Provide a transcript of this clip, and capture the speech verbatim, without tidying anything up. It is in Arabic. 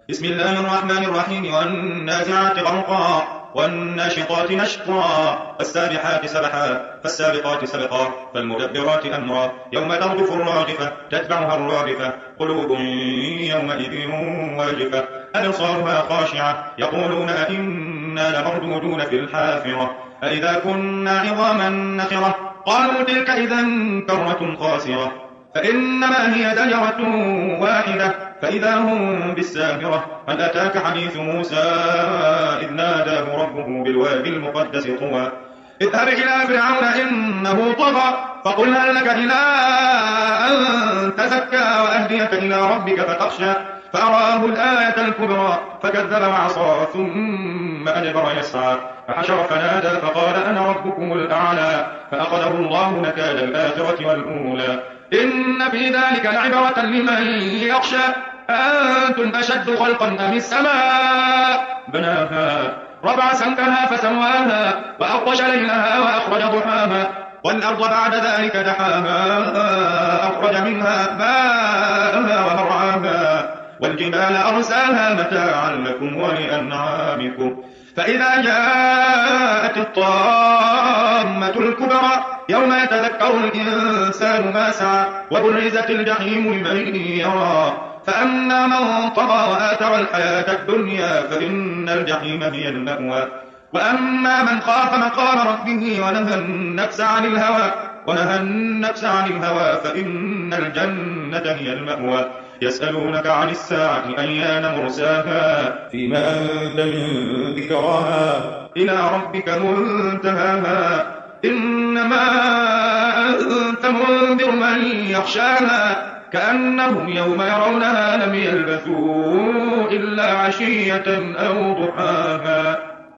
بسم الله الرحمن الرحيم والنازعات غرقا والناشطات نشطا والسابحات سبحا فالسابقات سبقا فالمدبرات أمرا يوم ترجف الراجفة تتبعها الرادفة قلوب يومئذ واجفة أبصارها خاشعة يقولون أئنا لمردودون في الحافرة أئذا كنا عظاما نخرة قالوا تلك إذا كرة خاسرة فإنما هي زجرة واحدة فإذا هم بالساهرة هل أتاك حديث موسى إذ ناداه ربه بالوادي المقدس طوى اذهب إلى فرعون إنه طغى فقل هل لك إلى أن تزكى وأهديك إلى ربك فتخشى فأراه الآية الكبرى فكذب وعصى ثم أدبر يسعى فحشر فنادى فقال أنا ربكم الأعلى فأخذه الله نكال الآخرة والأولى إن في ذلك لعبرة لمن يخشى أنتم أشد خلقا أم السماء بناها رفع سمكها فسواها وأغطش ليلها وأخرج ضحاها والأرض بعد ذلك دحاها أخرج منها ماءها ومرعاها والجبال أرساها متاعا لكم ولأنعامكم فإذا جاءت الطامة الكبرى يوم يتذكر الإنسان ما سعى وبرزت الجحيم لمن يرى فأما من طغى وآثر الحياة الدنيا فإن الجحيم هي المأوى وأما من خاف مقام ربه ونهى النفس عن الهوى ونهى النفس عن الهوى فإن الجنة هي المأوى يسألونك عن الساعة أيان مرساها فيما أنت من ذكراها إلى ربك منتهاها إنما أنت منذر من يخشاها كأنهم يوم يرونها لم يلبثوا إلا عشية أو ضحاها.